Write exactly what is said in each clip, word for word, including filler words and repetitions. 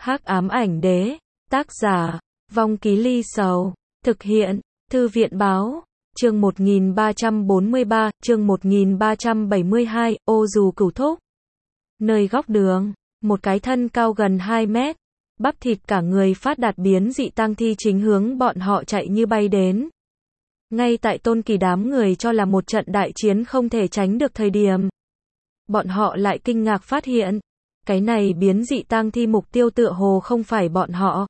Hắc ám ảnh đế, tác giả, Vong Ký Ly Sầu, thực hiện, Thư viện báo, chương một nghìn ba trăm bốn mươi ba, chương một nghìn ba trăm bảy mươi hai, ô dù cửu thúc. Nơi góc đường, một cái thân cao gần hai mét, bắp thịt cả người phát đạt biến dị tang thi chính hướng bọn họ chạy như bay đến. Ngay tại Tôn Kỳ đám người cho là một trận đại chiến không thể tránh được thời điểm, bọn họ lại kinh ngạc phát hiện, cái này biến dị tang thi mục tiêu tựa hồ không phải bọn họ.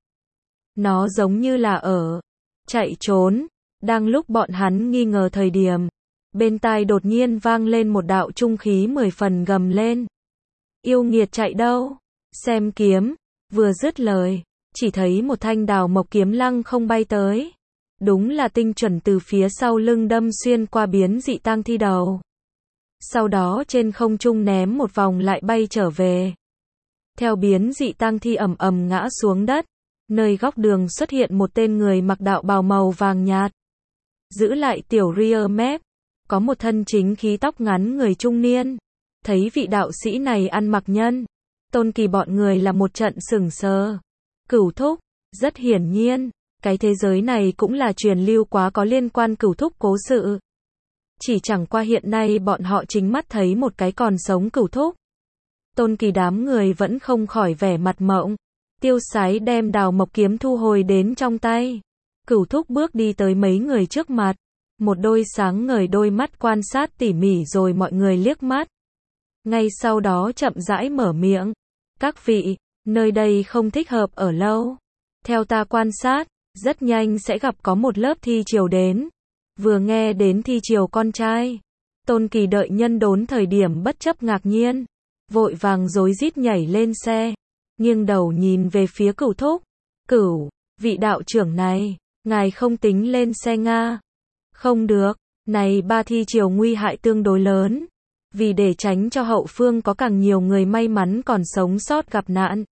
Nó giống như là ở chạy trốn. Đang lúc bọn hắn nghi ngờ thời điểm, bên tai đột nhiên vang lên một đạo trung khí mười phần gầm lên. Yêu nghiệt chạy đâu? Xem kiếm. Vừa dứt lời, chỉ thấy một thanh đào mộc kiếm lăng không bay tới. Đúng là tinh chuẩn từ phía sau lưng đâm xuyên qua biến dị tang thi đầu. Sau đó trên không trung ném một vòng lại bay trở về. Theo biến dị tang thi ầm ầm ngã xuống đất, nơi góc đường xuất hiện một tên người mặc đạo bào màu vàng nhạt. Giữ lại tiểu rear mép, có một thân chính khí tóc ngắn người trung niên. Thấy vị đạo sĩ này ăn mặc nhân, Tôn Kỳ bọn người là một trận sửng sờ. Cửu thúc, rất hiển nhiên, cái thế giới này cũng là truyền lưu quá có liên quan cửu thúc cố sự. Chỉ chẳng qua hiện nay bọn họ chính mắt thấy một cái còn sống cửu thúc. Tôn Kỳ đám người vẫn không khỏi vẻ mặt mộng, tiêu sái đem đào mộc kiếm thu hồi đến trong tay. Cửu thúc bước đi tới mấy người trước mặt, một đôi sáng ngời đôi mắt quan sát tỉ mỉ rồi mọi người liếc mắt. Ngay sau đó chậm rãi mở miệng, các vị, nơi đây không thích hợp ở lâu. Theo ta quan sát, rất nhanh sẽ gặp có một lớp thi triều đến. Vừa nghe đến thi triều con trai, Tôn Kỳ đợi nhân đốn thời điểm bất chấp ngạc nhiên, vội vàng rối rít nhảy lên xe, nghiêng đầu nhìn về phía Cửu thúc. Cửu, vị đạo trưởng này, ngài không tính lên xe Nga. Không được, này ba thi triều nguy hại tương đối lớn. Vì để tránh cho hậu phương có càng nhiều người may mắn còn sống sót gặp nạn,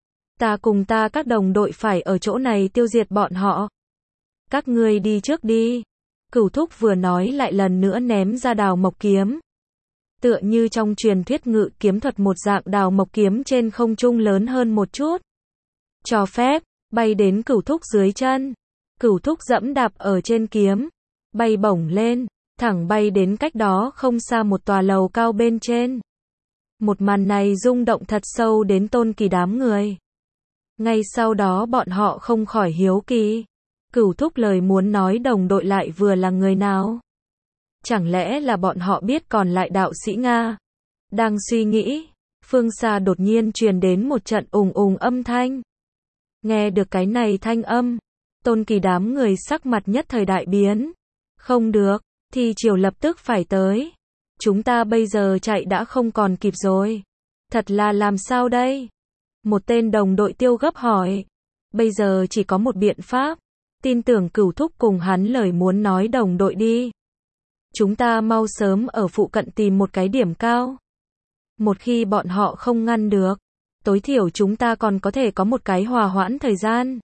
ta cùng ta các đồng đội phải ở chỗ này tiêu diệt bọn họ. Các ngươi đi trước đi. Cửu thúc vừa nói lại lần nữa ném ra đào mộc kiếm. Tựa như trong truyền thuyết ngự kiếm thuật một dạng, đào mộc kiếm trên không trung lớn hơn một chút. Cho phép, bay đến cửu thúc dưới chân. Cửu thúc dẫm đạp ở trên kiếm, bay bổng lên, thẳng bay đến cách đó không xa một tòa lầu cao bên trên. Một màn này rung động thật sâu đến Tôn Kỳ đám người. Ngay sau đó bọn họ không khỏi hiếu kỳ. Cửu thúc lời muốn nói đồng đội lại vừa là người nào? Chẳng lẽ là bọn họ biết còn lại đạo sĩ Nga? Đang suy nghĩ, phương xa đột nhiên truyền đến một trận ùng ùng âm thanh. Nghe được cái này thanh âm, Tôn Kỳ đám người sắc mặt nhất thời đại biến. Không được, thi triều lập tức phải tới. Chúng ta bây giờ chạy đã không còn kịp rồi. Thật là làm sao đây? Một tên đồng đội tiêu gấp hỏi. Bây giờ chỉ có một biện pháp. Tin tưởng Cửu thúc cùng hắn lời muốn nói đồng đội đi. Chúng ta mau sớm ở phụ cận tìm một cái điểm cao. Một khi bọn họ không ngăn được, tối thiểu chúng ta còn có thể có một cái hòa hoãn thời gian.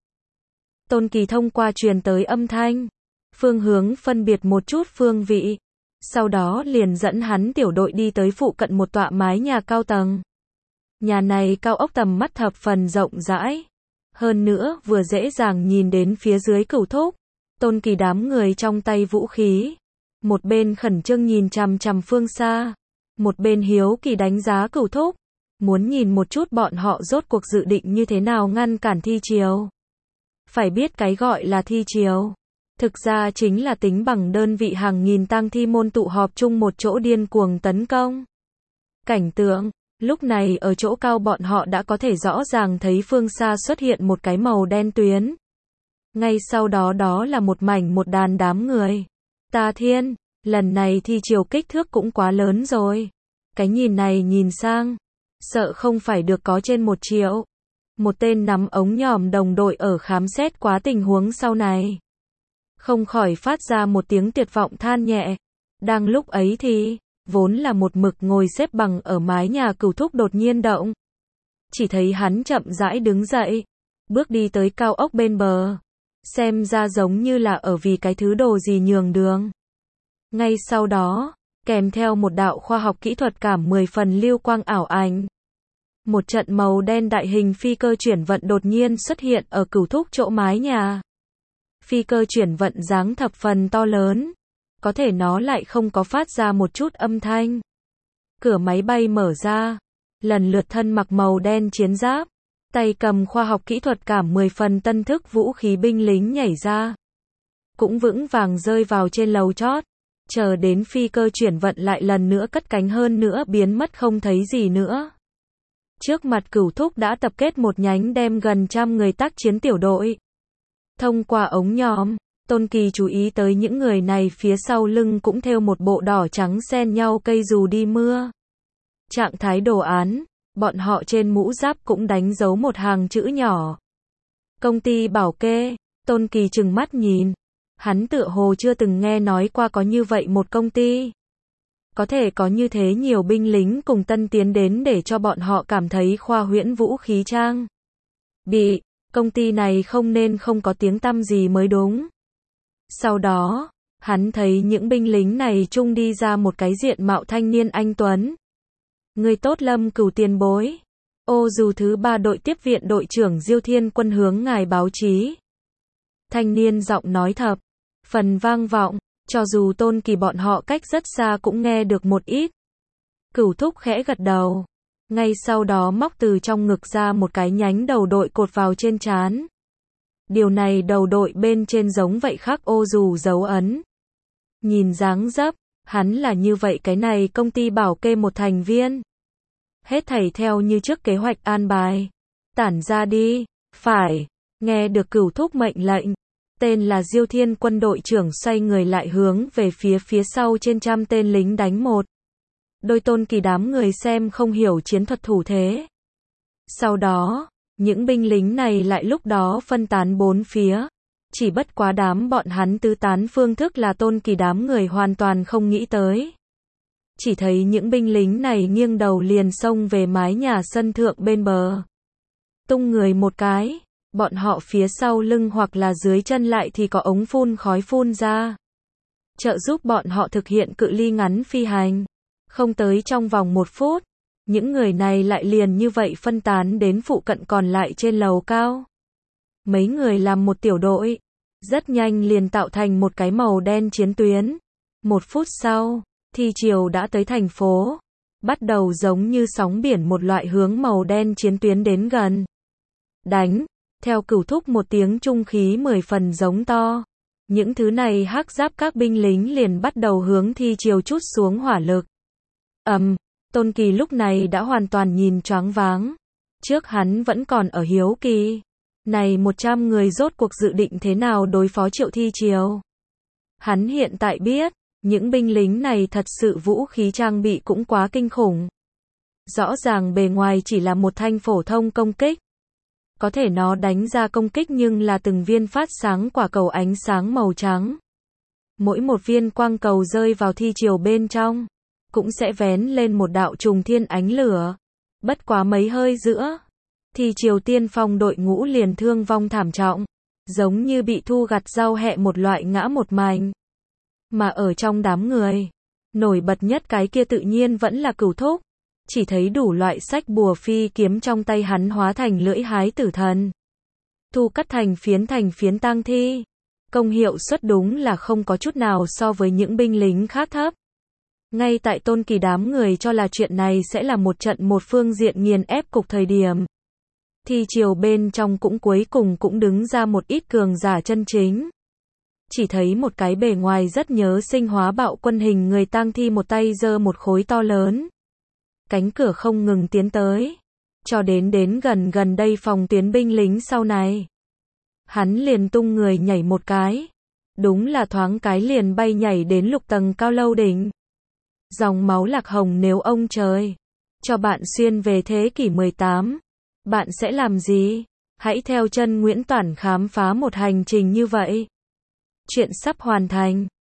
Tôn Kỳ thông qua truyền tới âm thanh, phương hướng phân biệt một chút phương vị. Sau đó liền dẫn hắn tiểu đội đi tới phụ cận một tọa mái nhà cao tầng. Nhà này cao ốc tầm mắt thập phần rộng rãi. Hơn nữa vừa dễ dàng nhìn đến phía dưới Cửu thúc. Tôn Kỳ đám người trong tay vũ khí. Một bên khẩn trương nhìn chằm chằm phương xa. Một bên hiếu kỳ đánh giá Cửu thúc. Muốn nhìn một chút bọn họ rốt cuộc dự định như thế nào ngăn cản thi triều. Phải biết cái gọi là thi triều, thực ra chính là tính bằng đơn vị hàng nghìn tang thi môn tụ họp chung một chỗ điên cuồng tấn công. Cảnh tượng, lúc này ở chỗ cao bọn họ đã có thể rõ ràng thấy phương xa xuất hiện một cái màu đen tuyến. Ngay sau đó đó là một mảnh một đàn đám người. Ta thiên, lần này thi triều kích thước cũng quá lớn rồi. Cái nhìn này nhìn sang, sợ không phải được có trên một triệu. Một tên nắm ống nhòm đồng đội ở khám xét quá tình huống sau này, không khỏi phát ra một tiếng tuyệt vọng than nhẹ. Đang lúc ấy thì, vốn là một mực ngồi xếp bằng ở mái nhà Cửu thúc đột nhiên động. Chỉ thấy hắn chậm rãi đứng dậy, bước đi tới cao ốc bên bờ. Xem ra giống như là ở vì cái thứ đồ gì nhường đường. Ngay sau đó, kèm theo một đạo khoa học kỹ thuật cảm mười phần lưu quang ảo ảnh. một trận màu đen đại hình phi cơ chuyển vận đột nhiên xuất hiện ở Cửu Thúc chỗ mái nhà. Phi cơ chuyển vận dáng thập phần to lớn, có thể nó lại không có phát ra một chút âm thanh. Cửa máy bay mở ra, lần lượt thân mặc màu đen chiến giáp, tay cầm khoa học kỹ thuật cảm mười phần tân thức vũ khí binh lính nhảy ra. Cũng vững vàng rơi vào trên lầu chót, chờ đến phi cơ chuyển vận lại lần nữa cất cánh hơn nữa biến mất không thấy gì nữa. Trước mặt Cửu Thúc đã tập kết một nhánh đem gần trăm người tác chiến tiểu đội. Thông qua ống nhòm, Tôn Kỳ chú ý tới những người này phía sau lưng cũng thêu một bộ đỏ trắng xen nhau cây dù đi mưa. Trạng thái đồ án, bọn họ trên mũ giáp cũng đánh dấu một hàng chữ nhỏ. Công ty bảo kê, Tôn Kỳ trừng mắt nhìn. Hắn tựa hồ chưa từng nghe nói qua có như vậy một công ty. Có thể có như thế nhiều binh lính cùng tân tiến đến để cho bọn họ cảm thấy khoa huyễn vũ khí trang bị, công ty này không nên không có tiếng tăm gì mới đúng. Sau đó, hắn thấy những binh lính này chung đi ra một cái diện mạo thanh niên anh tuấn. Người tốt Lâm Cửu tiền bối. Ô dù thứ ba đội tiếp viện đội trưởng Diêu Thiên Quân hướng ngài báo chí. Thanh niên giọng nói thập phần vang vọng, cho dù Tôn Kỳ bọn họ cách rất xa cũng nghe được một ít. Cửu Thúc khẽ gật đầu, ngay sau đó móc từ trong ngực ra một cái nhánh đầu đội cột vào trên trán. Điều này đầu đội bên trên giống vậy khắc ô dù dấu ấn. Nhìn dáng dấp, hắn là như vậy cái này công ty bảo kê một thành viên. Hết thảy theo như trước kế hoạch an bài. Tản ra đi, phải, nghe được Cửu Thúc mệnh lệnh. Tên là Diêu Thiên Quân đội trưởng xoay người lại hướng về phía phía sau trên trăm tên lính đánh một. Đôi Tôn Kỳ đám người xem không hiểu chiến thuật thủ thế. Sau đó, những binh lính này lại lúc đó phân tán bốn phía. Chỉ bất quá đám bọn hắn tứ tán phương thức là Tôn Kỳ đám người hoàn toàn không nghĩ tới. Chỉ thấy những binh lính này nghiêng đầu liền xông về mái nhà sân thượng bên bờ. Tung người một cái. Bọn họ phía sau lưng hoặc là dưới chân lại thì có ống phun khói phun ra. Trợ giúp bọn họ thực hiện cự ly ngắn phi hành. Không tới trong vòng một phút, những người này lại liền như vậy phân tán đến phụ cận còn lại trên lầu cao. Mấy người làm một tiểu đội, rất nhanh liền tạo thành một cái màu đen chiến tuyến. Một phút sau, thi triều đã tới thành phố. Bắt đầu giống như sóng biển một loại hướng màu đen chiến tuyến đến gần. Đánh! Theo Cửu Thúc một tiếng trung khí mười phần giống to. Những thứ này hắc giáp các binh lính liền bắt đầu hướng thi triều chút xuống hỏa lực. Ầm, um, Tôn Kỳ lúc này đã hoàn toàn nhìn choáng váng. Trước hắn vẫn còn ở hiếu kỳ. Này một trăm người rốt cuộc dự định thế nào đối phó Triệu Thi Triều. Hắn hiện tại biết, những binh lính này thật sự vũ khí trang bị cũng quá kinh khủng. Rõ ràng bề ngoài chỉ là một thanh phổ thông công kích. Có thể nó đánh ra công kích nhưng là từng viên phát sáng quả cầu ánh sáng màu trắng. Mỗi một viên quang cầu rơi vào thi triều bên trong, cũng sẽ vén lên một đạo trùng thiên ánh lửa. Bất quá mấy hơi giữa, thi triều tiên phong đội ngũ liền thương vong thảm trọng, giống như bị thu gặt rau hẹ một loại ngã một mảnh. Mà ở trong đám người, nổi bật nhất cái kia tự nhiên vẫn là Cửu Thúc. Chỉ thấy đủ loại sách bùa phi kiếm trong tay hắn hóa thành lưỡi hái tử thần. Thu cắt thành phiến thành phiến tang thi. Công hiệu suất đúng là không có chút nào so với những binh lính khác thấp. Ngay tại Tôn Kỳ đám người cho là chuyện này sẽ là một trận một phương diện nghiền ép cục thời điểm. Thi triều bên trong cũng cuối cùng cũng đứng ra một ít cường giả chân chính. Chỉ thấy một cái bề ngoài rất nhớ sinh hóa bạo quân hình người tang thi một tay giơ một khối to lớn. Cánh cửa không ngừng tiến tới, cho đến đến gần gần đây phòng tuyến binh lính sau này. Hắn liền tung người nhảy một cái, đúng là thoáng cái liền bay nhảy đến lục tầng cao lâu đỉnh. Dòng máu lạc hồng nếu ông trời cho bạn xuyên về thế kỷ mười tám, bạn sẽ làm gì? Hãy theo chân Nguyễn Toản khám phá một hành trình như vậy. Chuyện sắp hoàn thành.